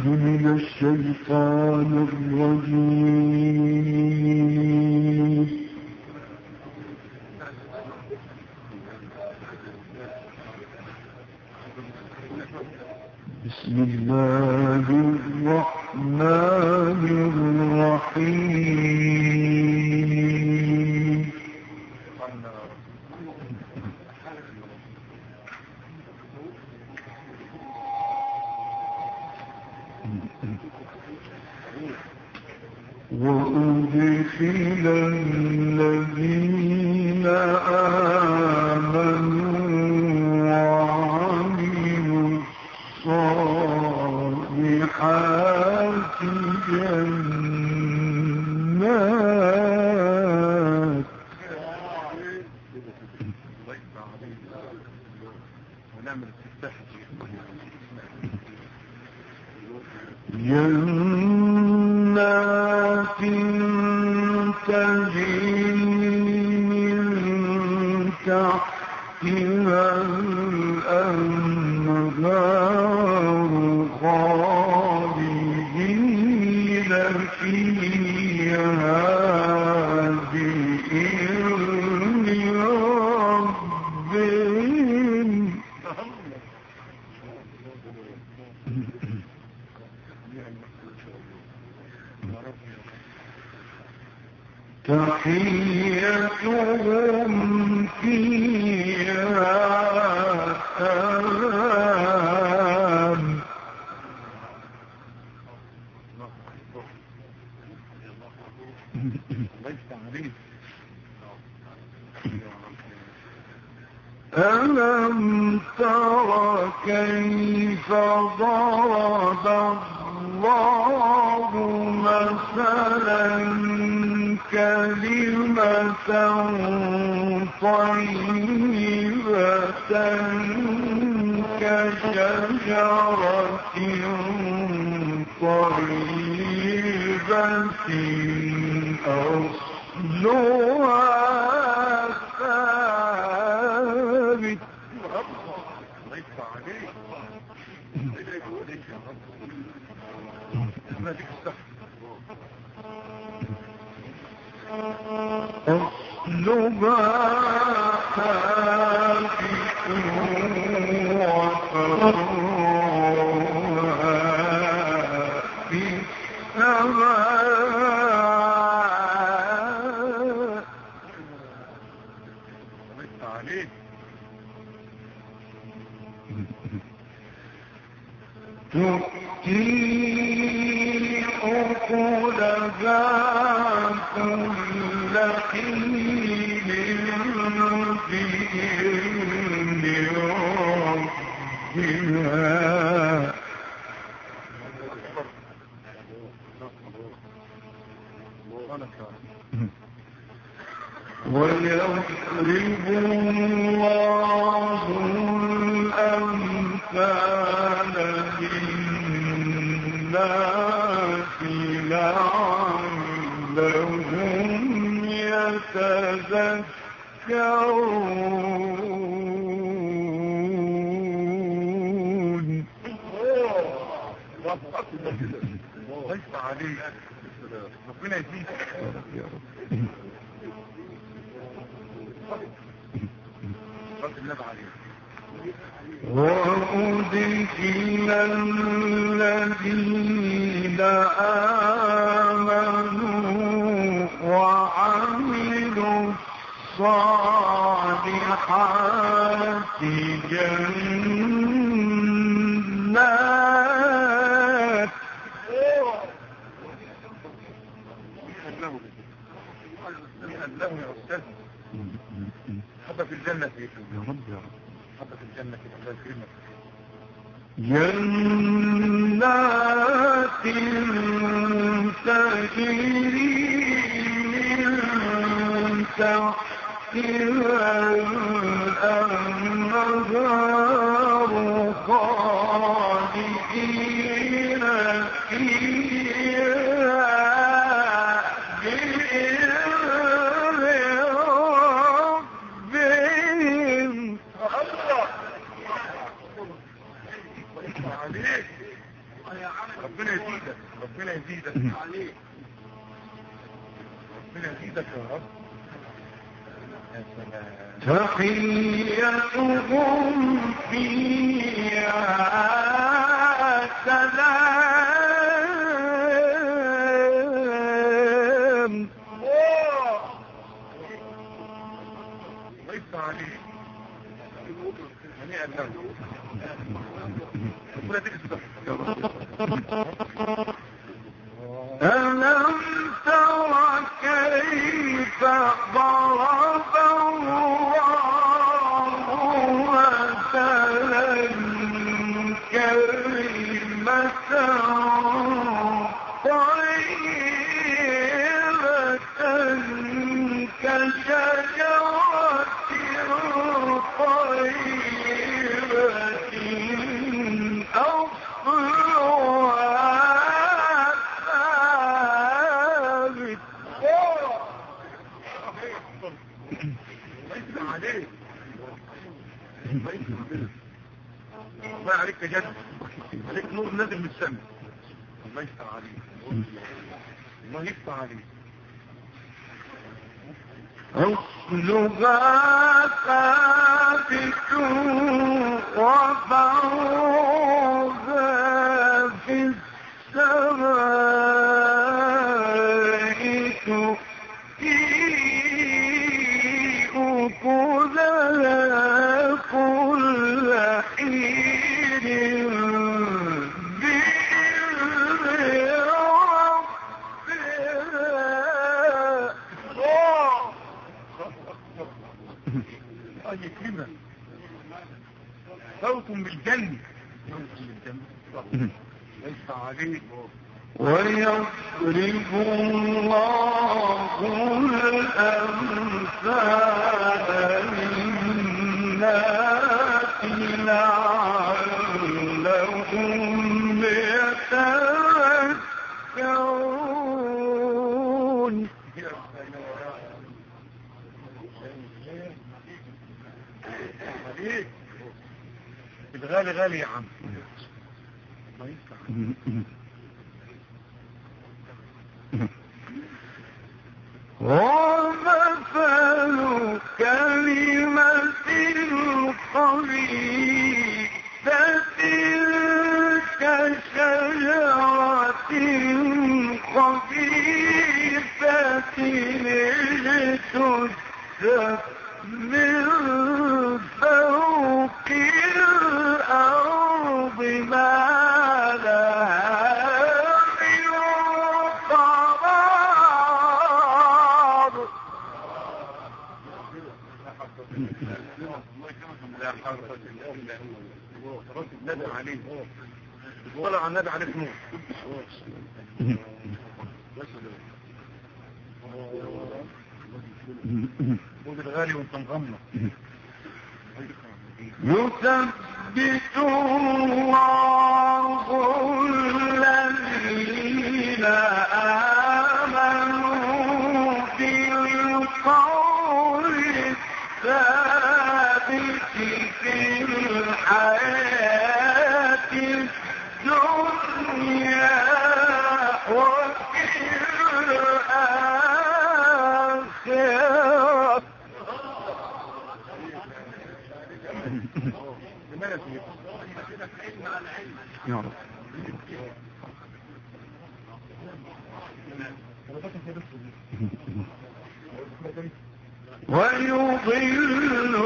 من الشيطان الرجيم. بسم الله الرحمن الرحيم. وأدخل الذين آمنوا وعملوا الصالحات جنات تجري من تحتها الأنهار خالدين فيها بإذن ربهم. تحيتهم فيها سلام. ألم تر كيف ضرب الله مثلا كلمة طيبة كشجرة طيبة أصلها ثابت. أصلها ثابت وفرعها في السماء. تؤتي أكلها كل حين بإذن ربها. ويضرب الله الأمثال للناس لعلهم يتذكرون. ليس عليك ربنا يزيد. وأدخل الذين آمنوا وعملوا الصالحات جنات. له يا أستاذ حبة في الجنة يا رب يا رب. حبة في الجنة الله يكرمك. جنات تجري من تحتها الأنهار خالدين فيها ربنا يزيدك ربنا يزيدك عليك ربنا يزيدك يا رب يا سلام تحيتهم فيها سلام ويفتح عليك هنيئا له ربنا تكسب ألم تر كيف ضرب الله مثلا كلمة طيبة كشجرة طيبة أصلها ثابت عليك الله عليك جد عليك نور نازل من السماء الله يفتح عليك الله يفتح عليك أصلها ثابت وفرعها في السماء تؤتي أكلها كل حين بإذن ربها الله يكرمك صوت بالجنة ليس عليك ويضرب الله الأمثال للناس لعلهم يتذكرون عليك الغالي غالي يا عم الله يفتح ومثل كلمة خبيثة كشجرة خبيثة اجتثت من فوق الأرض ما لها من قرار لا حول ولا قوة إلا بالله رب النبي عليه ولا على النبي عليه نور خذ الغالي وانت مغمض يثبت الله الذين آمنوا بالقول الثابت في الحياة الدنيا وفي الآخرة يا رب ويضل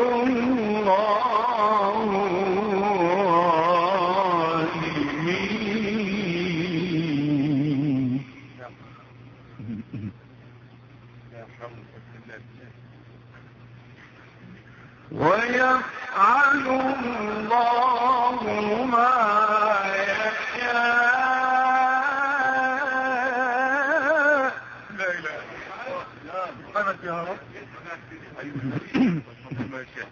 الله الظالمين ويفعل الله ما يشاء لا إله قامت يا رب ما شاء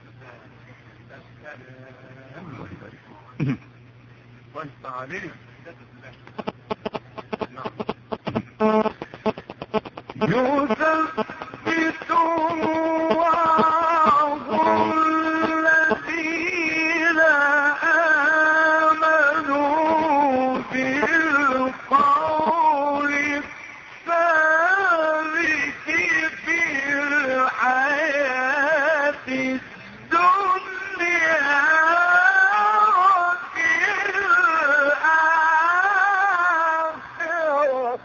وانت عليك يثبت الله الذين آمنوا بالقول القول الثابت في الحياة الدنيا وفي الآخرة.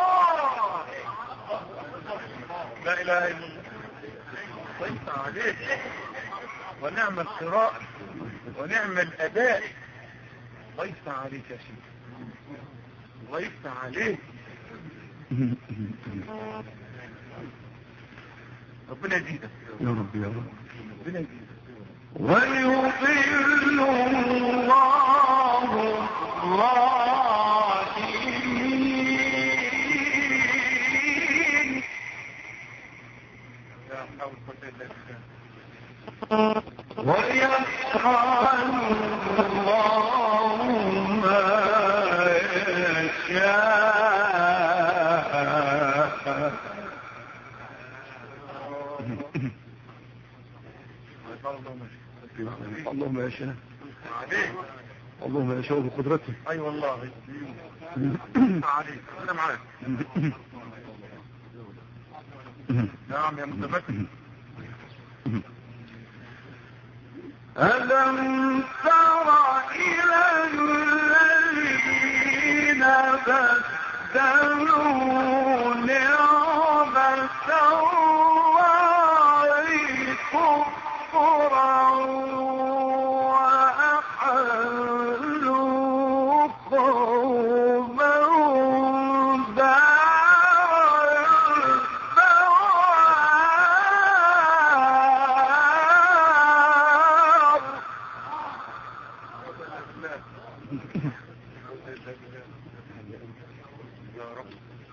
لا اله الا الله. طيب عليك ونعم القراءة ونعم الاداء. ضيف عليك يا شيخ، ضيف عليك. ربنا يزيدك يا رب يا رب. ربنا يزيدك. ويضل الله الظالمين لا حول ولا قوة الا بالله. ويفعل الله ما يشاء. اللهم يشاء، عليك اللهم يشاء بقدرته. اي والله. عليك انا معاك. نعم يا متمكن. ألم تر إلى الذين بدلوا نعمة الله كفرا وأحلوا قومهم دار البوار. يا رب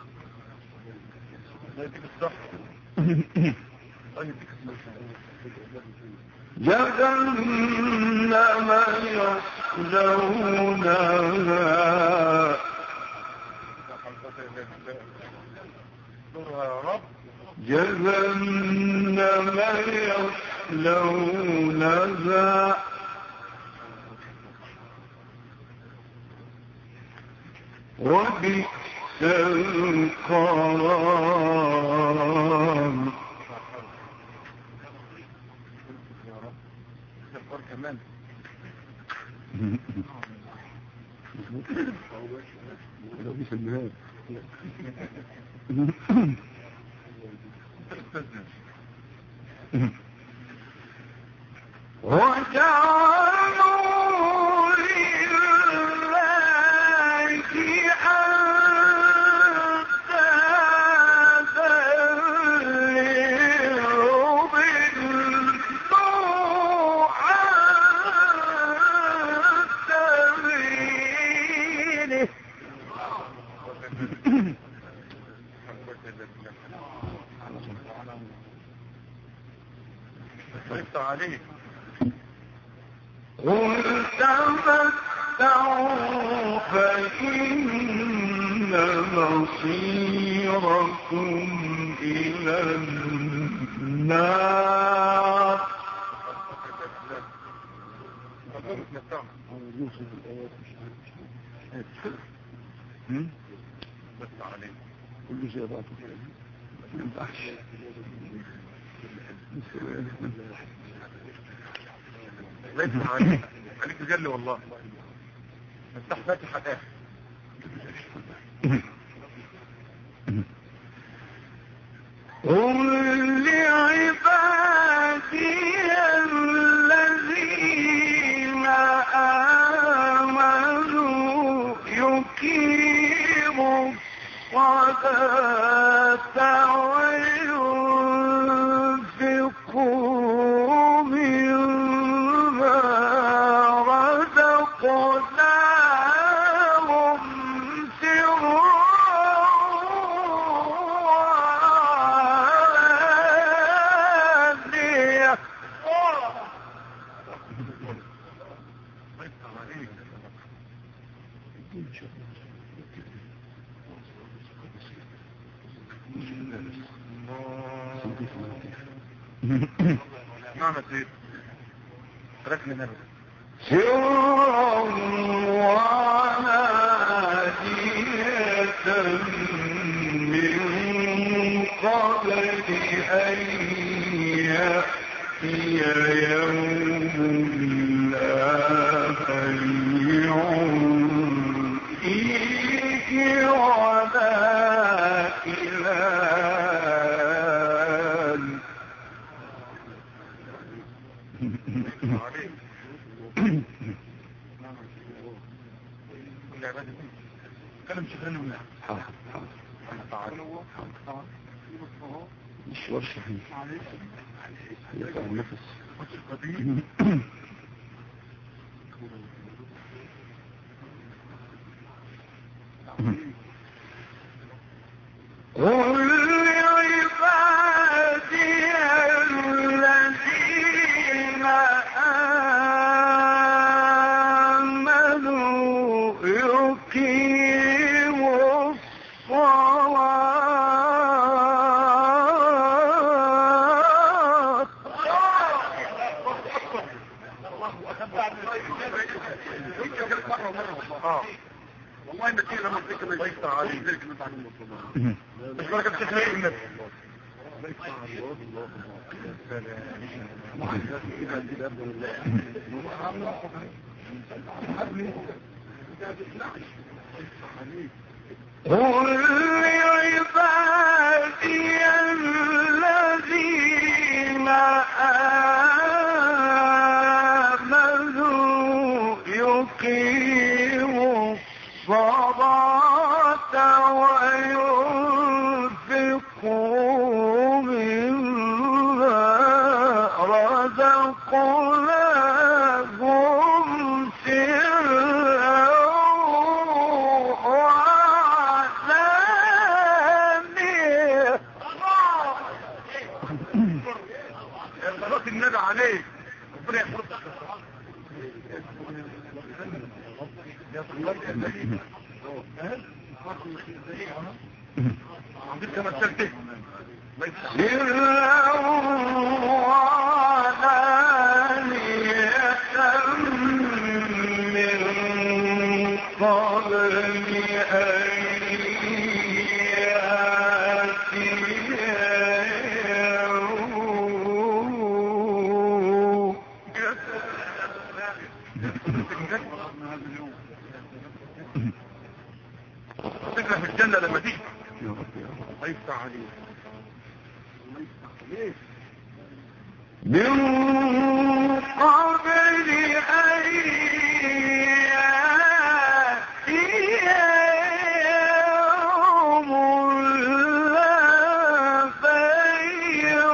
الله يديك الصحة. الله يديك الصحة. جهنم يصلونها نورها يا رب. جهنم يصلونها وبئس القرار. يا رب استغفر كمان. لو في النهاية وجعلوا لله أندادا ليضلوا عن سبيله. ضيفت عليك. قل تمتعوا فإن مصيركم إلى النار. يوصف الآيات ضيفت عليك. كل شيء ضعته ما ينفعش. ضيفت عليك. عليك جل والله. افتح فاتحة الاخر. قل لعبادي الذين آمنوا يقيموا الصلاة وينفقوا مما رزقناهم سرا وعلانية. ضيفت عليك. نعم سيد. تركني نبي. سرا وعلانية من قبل أن يأتي يوم لا بيع فيه ولا خلال. كلام شغلنا منها مش ورشة هي يقطع النفس. قل لعبادي الذين آمنوا يقيموا الصلاة. والله انت كده لما تذكر الله يفتح عليك ذلك انت عن المطلوب مش بركة تخليق النبي الله يفتح عليك. قل لعبادي الذين آمنوا يقيموا الصلاة وينفقوا مما رزقناهم سرا وعلانية. صلاة النبي عليك ربنا يحفظك يا صلاة النبي عندك كما تسلته سرا وعلانية من قبل أن يأتي يوم. تكره في الجنة لما تيجي يا رب يا رب. الله يفتح عليك من قبل أن يأتي يوم لا بيع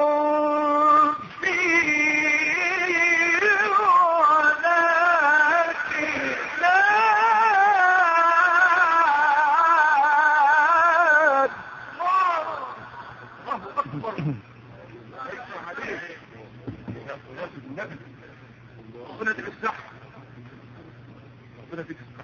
فيه ولا خلال. الله أكبر يفتح عليك يا صلاة النبي ربنا يديك الصحة ربنا يديك الصحة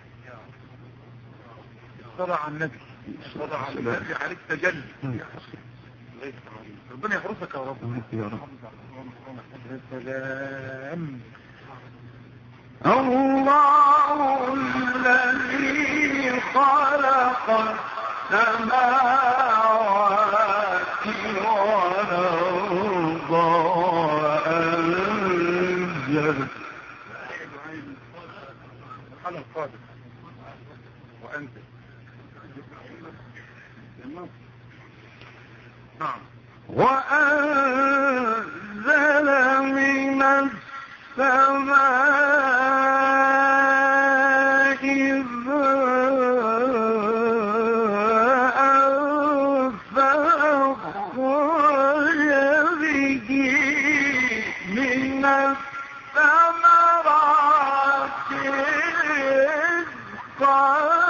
الصلاة على النبي الصلاة على النبي عليك تجلي الله يفتح عليك ربنا يحرسك يا رب يا رب. يا سلام الله الذي خلق السماوات والأرض وأنزل الحالة القادم وأنت نعم وأنزل من السماء ماء فأخرج به من الثمرات رزقا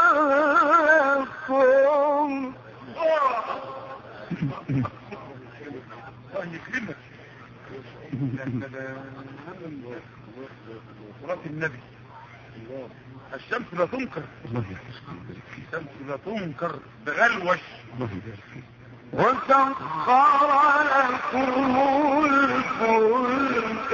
لكم. الله يكرمك صلاة النبي الشمس لا تنكر الله يحفظك. الشمس لا تنكر بغلوش الله يبارك. وسخر لكم الفلك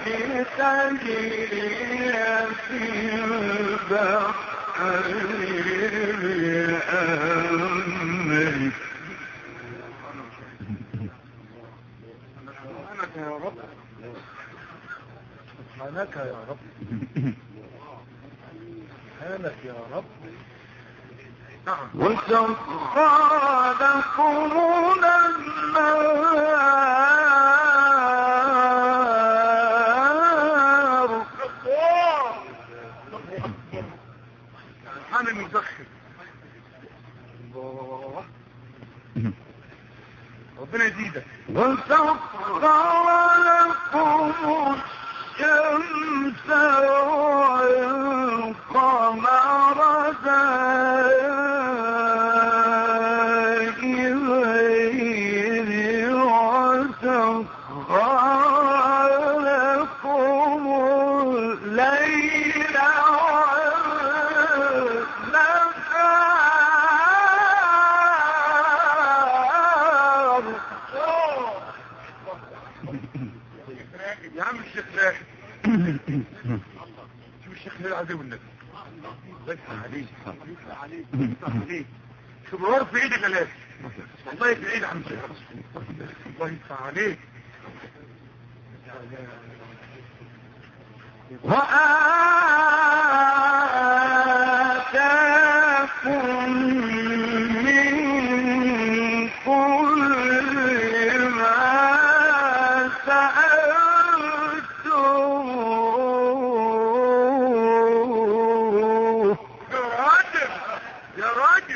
لتجري في البحر سبحانك يا رب سبحانك يا رب. نعم. وسخر لكم النار سبحان المسخر. الله ربنا يزيدك. وسخر لكم الشمس والقمر دائبين وسخر لكم الليل والنهار. يا عم الشيخ راكب شوف الشيخ العزيز والنبي الله يفتح عليك شوف الورق في ايدك يا والله في ايدك يا عم الشيخ الله يفتح عليك. وآتاكم من كل ما سألتموه. يا راجل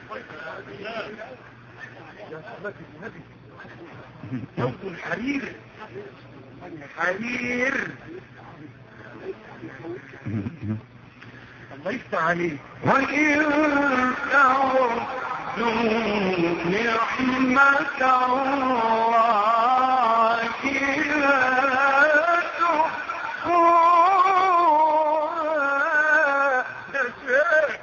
يا صلاة النبي يبدو الحرير الله يفتح عليك. وإن تعدوا نعمة الله لا تحصوها.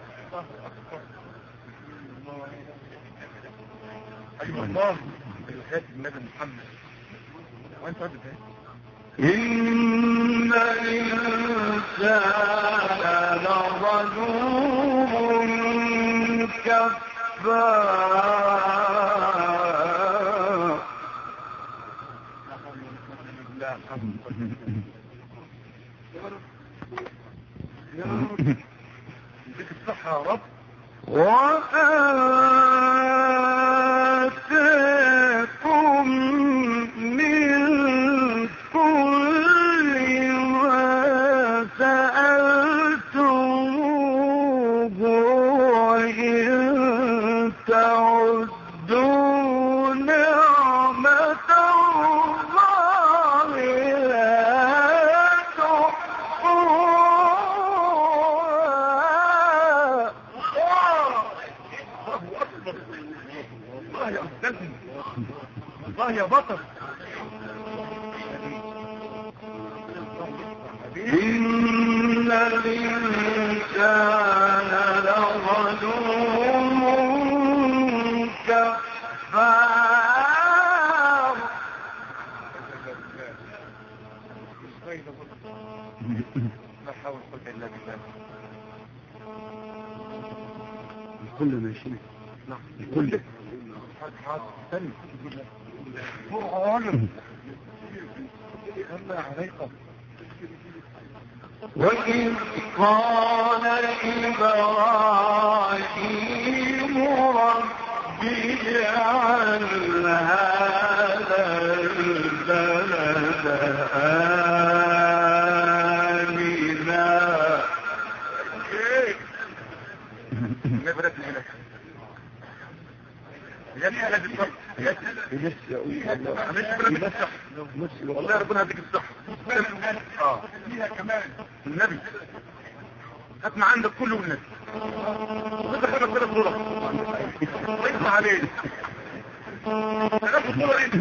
ايوه الله بالحياة النبي محمد وانت عدد ايه. إن الإنسان لظلوم كفار. لا يا رب يديك الصحة يا رب. وآتاكم من كل ما سألتموه وإن تعدوا نعمة الله لا تحصوها. الله أكبر الله يا أستاذي الله يا بطل. إن الإنسان لظلوم كفار. لا حول ولا قوة إلا بالله. الكل ماشي. نعم الكل حاضر استنى قرآن الله عليك. وإذ قال إبراهيم رب اجعل هذا البلد آمنا. نبرة هناك يعني هذا الصح والله ربنا يديك الصح. فيها كمان النبي هات ما عندك كله النبي وانت خلق ثلاث صورة وانت عليه ثلاث صورة انت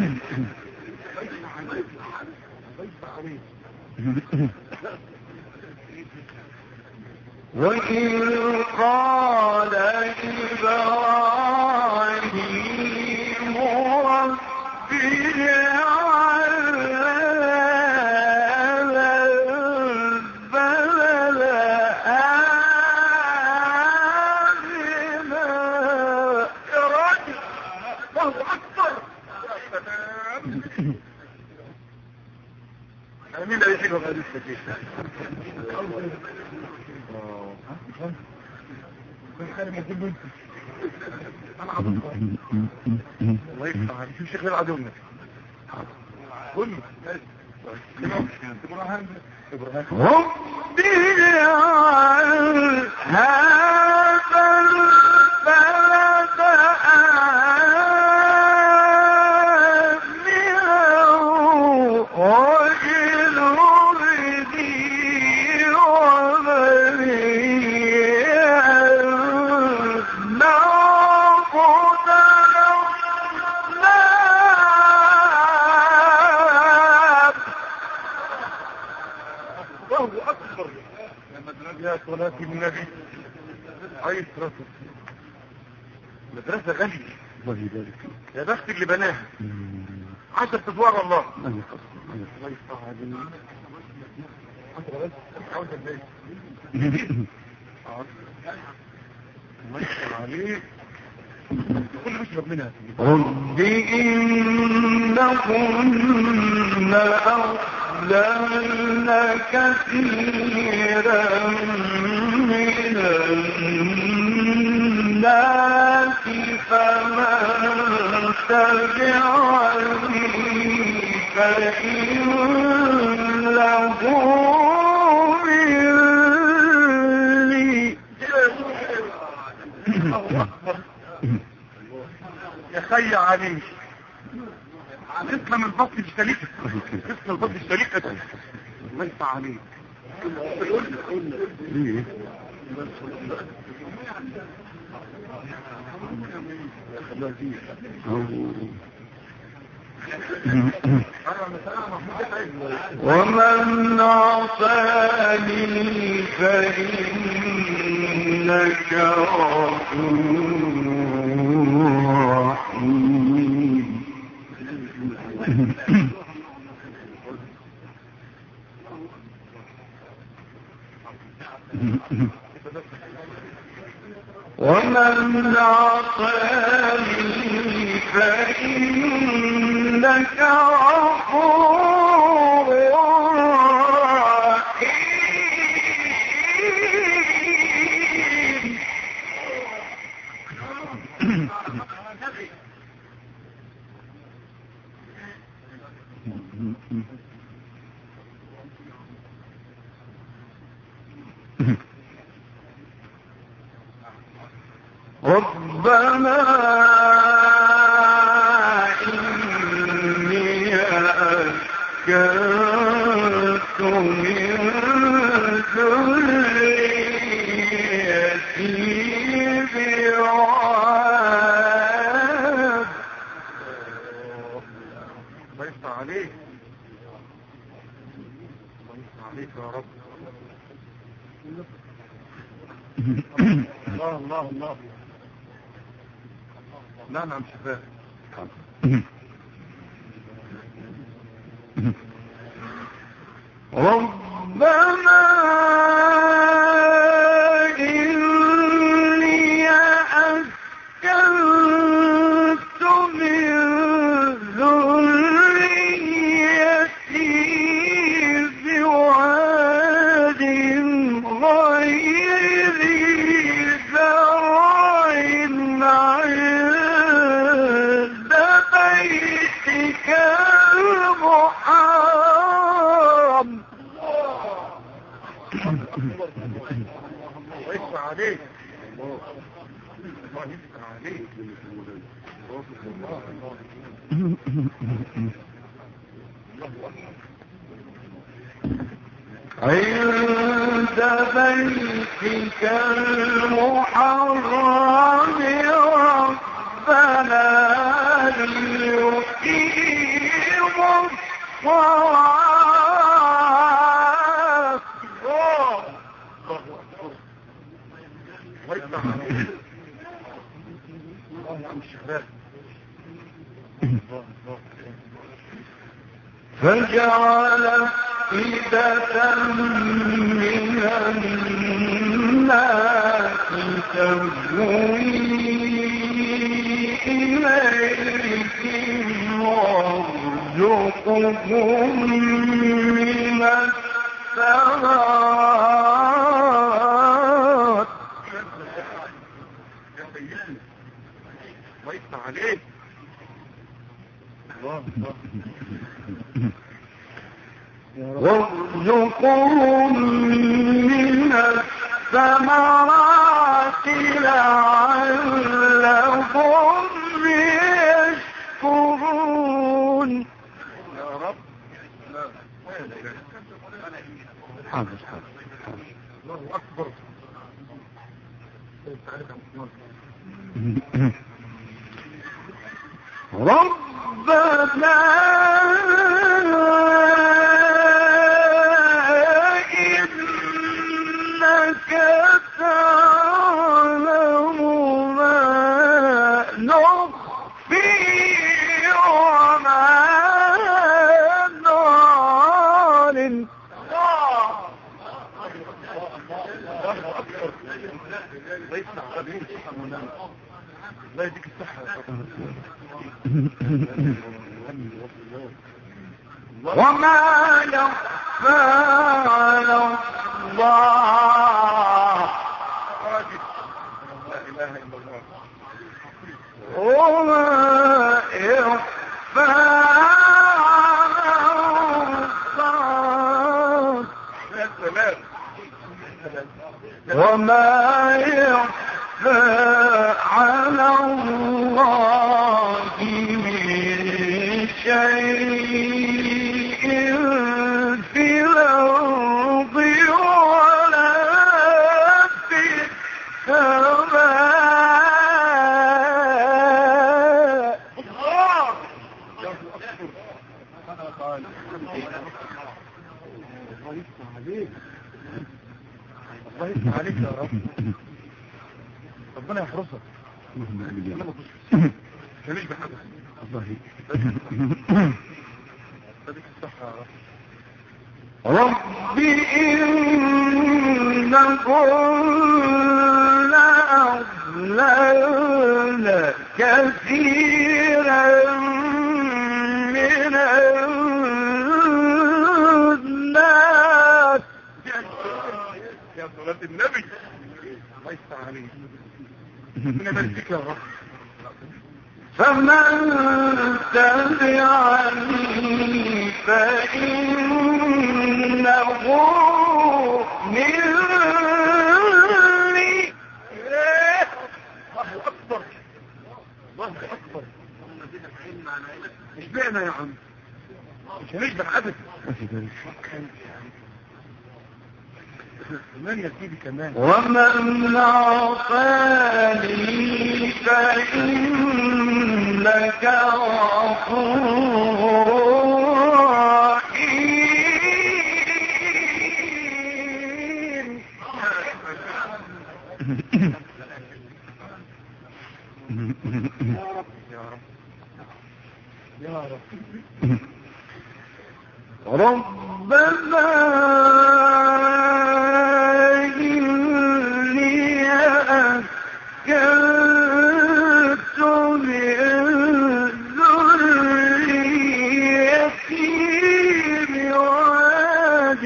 وإذ قال إبراهيم رب اجعل هذا البلد آمنا. يا راجل الله أكبر. مين اللي يحبها بهذه السكين؟ الله يفتح عليك. شوف شيخ العدو منك كله رب اجعل هذا البلد آمنا واجنبني وبني أن نعبد الأصنام. الله أكبر يا صلاة النبي عليه الصلاة والسلام. مدرسة غالية الله يبارك فيك. يا بخت اللي بناها 10 أدوار الله. الله يفتح عليك. الله يفتح عليك. كل بشرب منها رب إنهن أضللن كثيرا من الناس فمن تبعني فإنه مني. يا خي عليك تسلم البط الشريكة تسلم البط الشريكة. الله يفتح عليك. ليه؟ ومن عصاني فإنك غفور رحيم. ومن عصاني فإنك غفور رحيم. ربنا إني أسكنت من ذريتي بواد. الله يفتح عليك. الله يفتح عليك يا رب. الله الله الله. لا نعم شفاء. ربنا إني أسكنت من ذريتي بواد غير ذي زرع عند بيتك المحرم. الله يفتح عليك. الله يفتح عليك. عند بيتك المحرم ربنا ليقيموا الصلاة. الله يفتح عليك. الله نعم شفاء. فجعل أفئدة من الناس تهوي إليهم وارزقهم من الثمرات ويفتح عليك الله وارزقهم من الثمرات لعلهم يشكرون يا رب حاضر الله أكبر ربنا إنك تعلم ما نخفي وما نعلن الله يديك الصحة وما يخفى على الله لا إله إلا الله وما يخفى على الله يا سلام وما يخفى على الله من شيء في الأرض ولا في السماء الله يفتح عليك يا رب ربنا يحرسك خليش بحدث الله يديك الصحة يا رب رب إنكم لأضللن كثيرا من الناس يا صلاة النبي الله يفتح عليك ربنا يبارك يا رب فمن تبعني فإنه مني الله أكبر الله أكبر مش بينا يا عم مش هنشبه أبدا كمان يا سيدي كمان ومن عصاني فإنك غفور رحيم يا رب ربنا إني أكلت من ذريتي بواد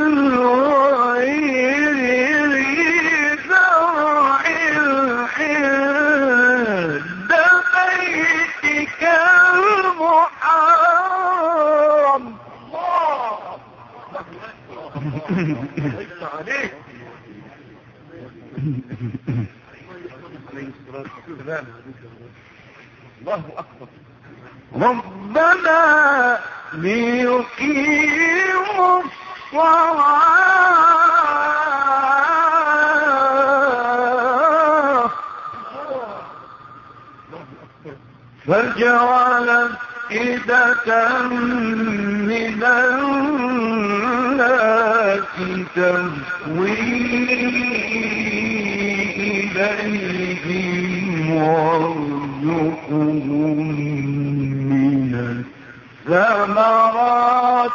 غير ذي زرع عند بيتك المحرم ليس عليك عليه الصلاة والسلام الله أكبر ربنا ليقيموا الصلاة فاجعل أفئدة من الناس تهوي إليهم وارزقهم من الثمرات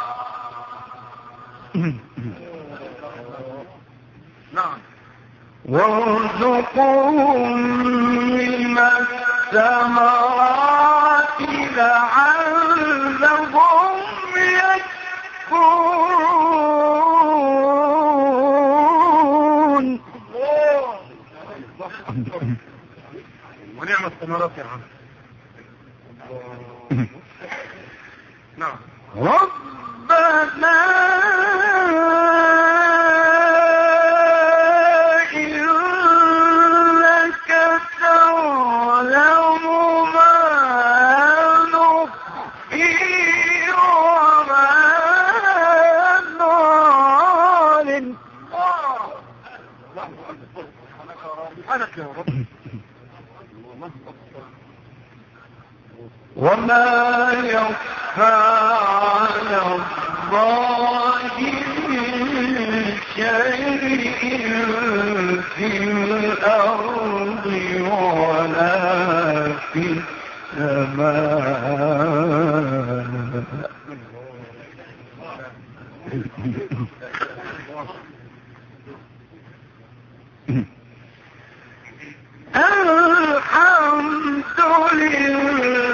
نعم وارزقهم من الثمرات لعلهم ونعم الثمرات يا عم. نعم. ربنا إنك تعلم ما نخفي وما نعلن. سبحانك يا رب. وما يخفى على الله من شيء في الأرض ولا في السماء. الحمد لله.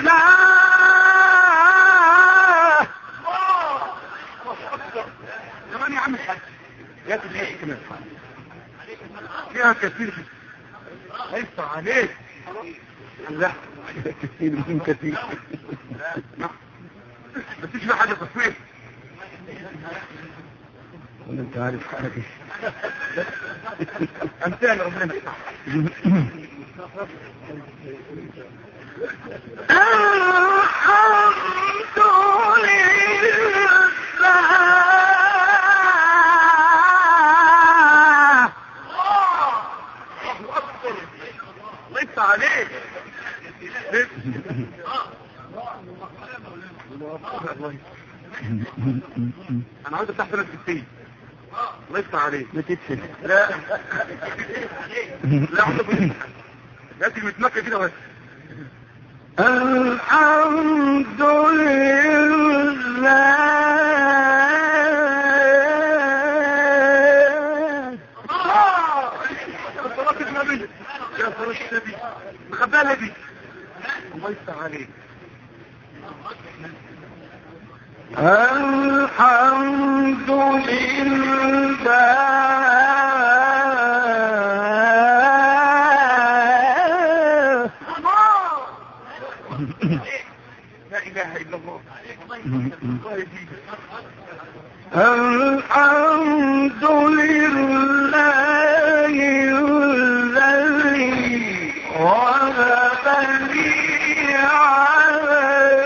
زمان يا عم الحاج يا تدري كمان فيها كثير هيفع عليك. لا كثير من كثير. بس تشبه حاجة تصوير. ولا انت عارف حاجة. امثال ربنا. الحمد لله. الله يفتح عليك. انا عاوز افتح سنة 60. الله يفتح عليك. ما تتفل. لا لا عاوز لازم متمكن كده بس. الحمد لله. صلاة النبي يا صلاة النبي مخبالة دي. الله يفتح عليك. الحمد لله. لا اله الا الله. الحمد لله الذي وهب لي على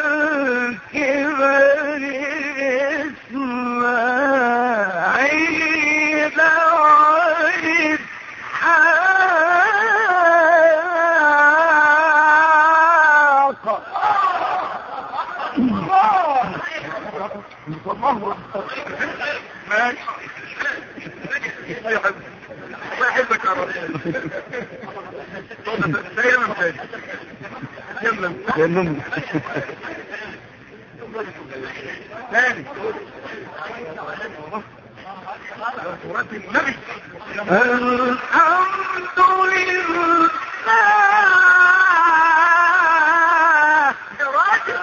الكبر إسماعيل وإسحاق. ماشي. الله يحبك. الله يحبك يا رب. سيما ثاني. يملم يملم. ثاني. صورات النبي. الحمد لله. يا راجل.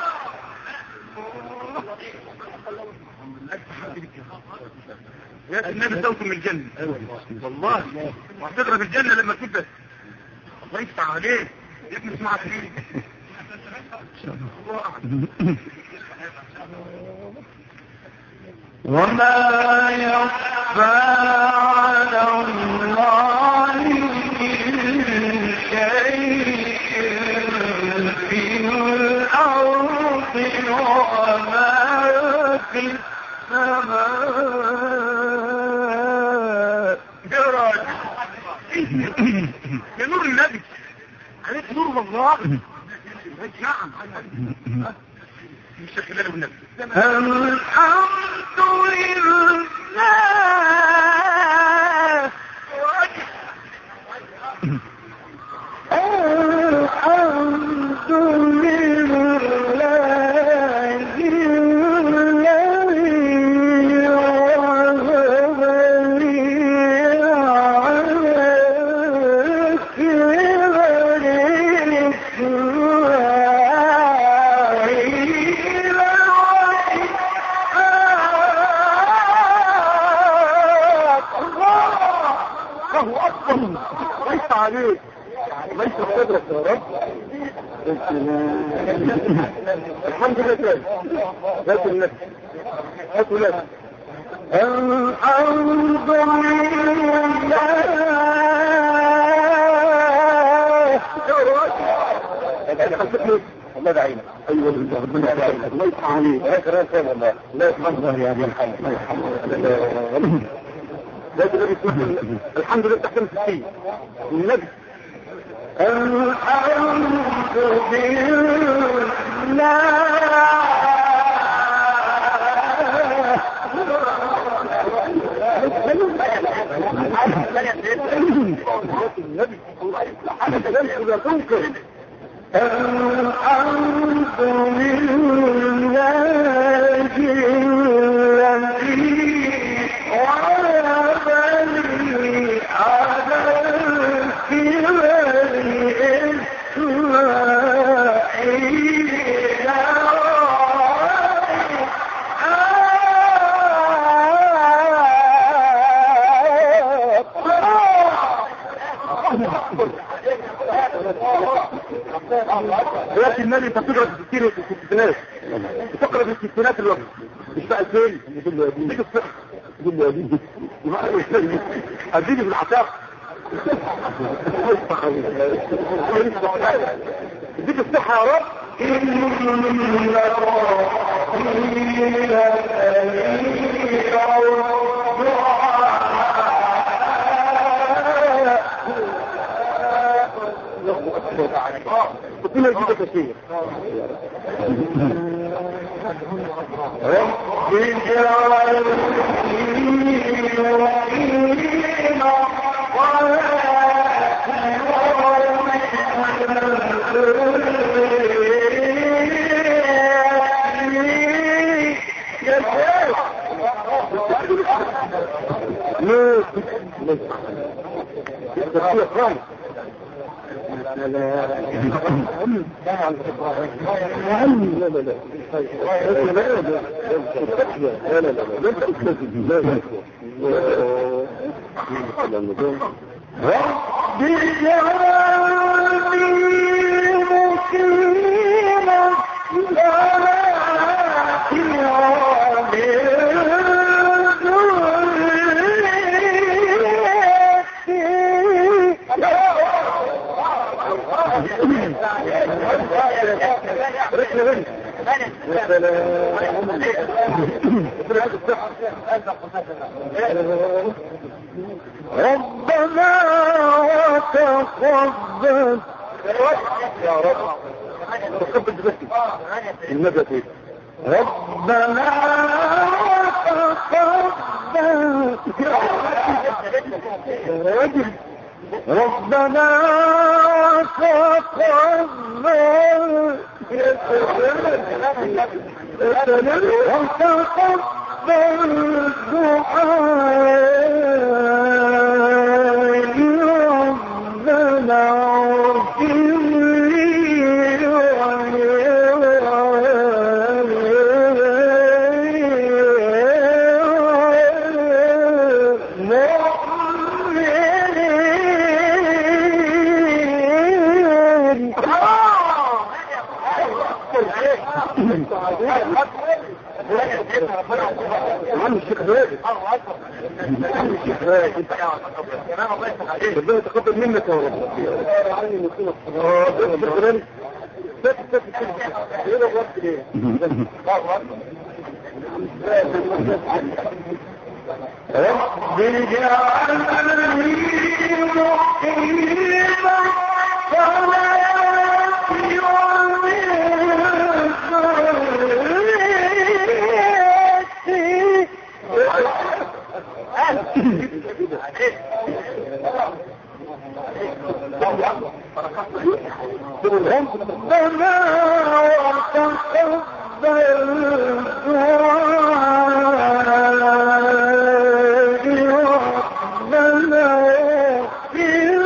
يا النبي صوته من الجنة. والله وهتضرب الجنة لما تبدأ. الله يفتح عليك. يا ابني اسمع فيه. الله أعلم. وما يخفى على الله من شيء في الأرض وما في السماء. يا راجل. يا نور النبي عليك نور الله. نعم مش خلال النبي. الحمد لله. الحمد لله الذي وهب لي على الكبر إسماعيل ما يشرح صدرك يا رب. الحمد لله. ذات النبي الحمد لله. الله يدعينا. ايوه ربنا يدعينا. الله يفتح عليك. يا كرام خير والله. لا تفضل يا ابي الحمد. الحمد لله تحكم فيه النبي. الحمد لله. الحمد لله الذي وهبني على الكبر إسماعيل. دلوقتي النبي انت بتقرا في الستينات بتقرا في الستينات الوقت مش بقى الفين ديك الصحة اديني في العتاق اديك الصحة يا رب. قلت له يجيب كثير رب ربنا وتقبل يا رب تقبل بس النبي ربنا وتقبل ربنا وتقبل وتقبل دعائي ربنا اغفر ربنا يتقبل منك يا رب. رب اجعلني مقيم الصلاة ومن ربنا وتقبل دعائي ربنا اغفر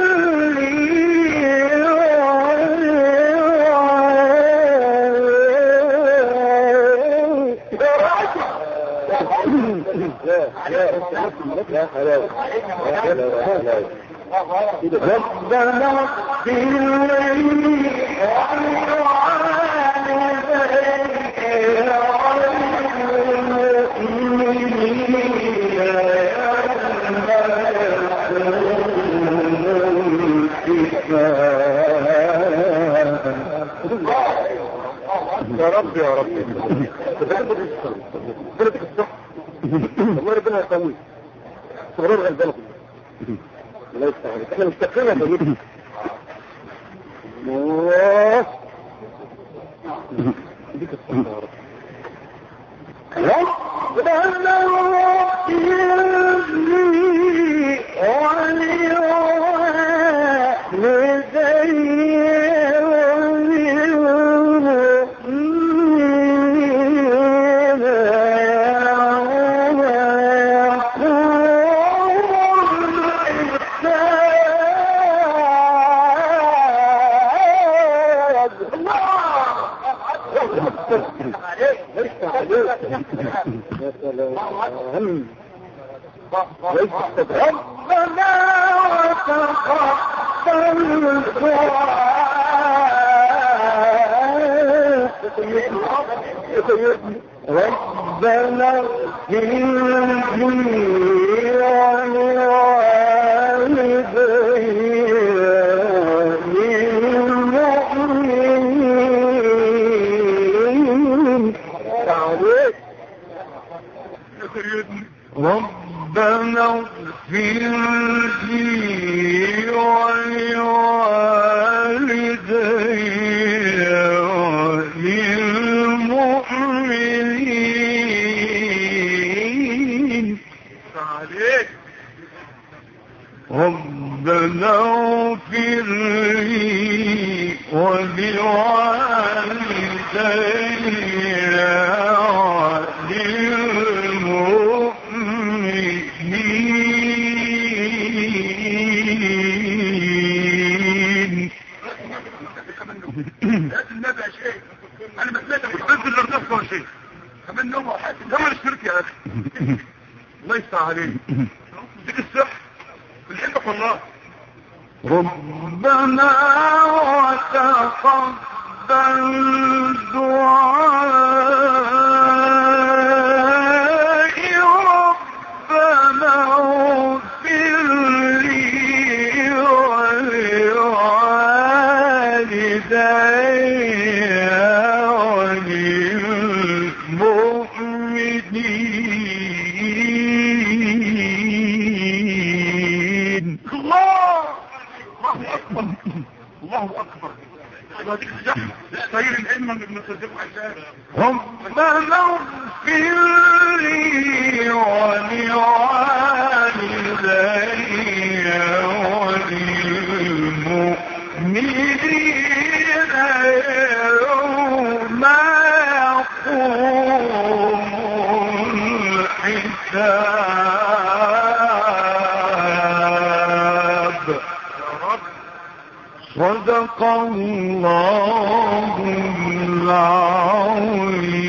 لي ربنا اغفر يا رب يا رب بلدك الصح والله ربنا يقوي صغير غلبانك الله يستعين احنا مستقرين يا سيدي الله ديك الصح يا رب ربنا ربنا اغفر لي ولوالدي وللمؤمنين ربنا اغفر لي ولوالدي النبي يا شيخ انا بسمعك بس اللي ارتفع يا شيخ كمان نوم وحاسس كمان الشرك يا اخي الله يفتح عليك ديك الصح بنحبك والله ربنا وتقبل دعائي ربنا اغفر لي ولوالدي وللمؤمنين الله اكبر طير العلم من صدق عشان ربنا اغفر لي ولوالدي وللمؤمنين يوم يقوم الحساب صدق الله العظيم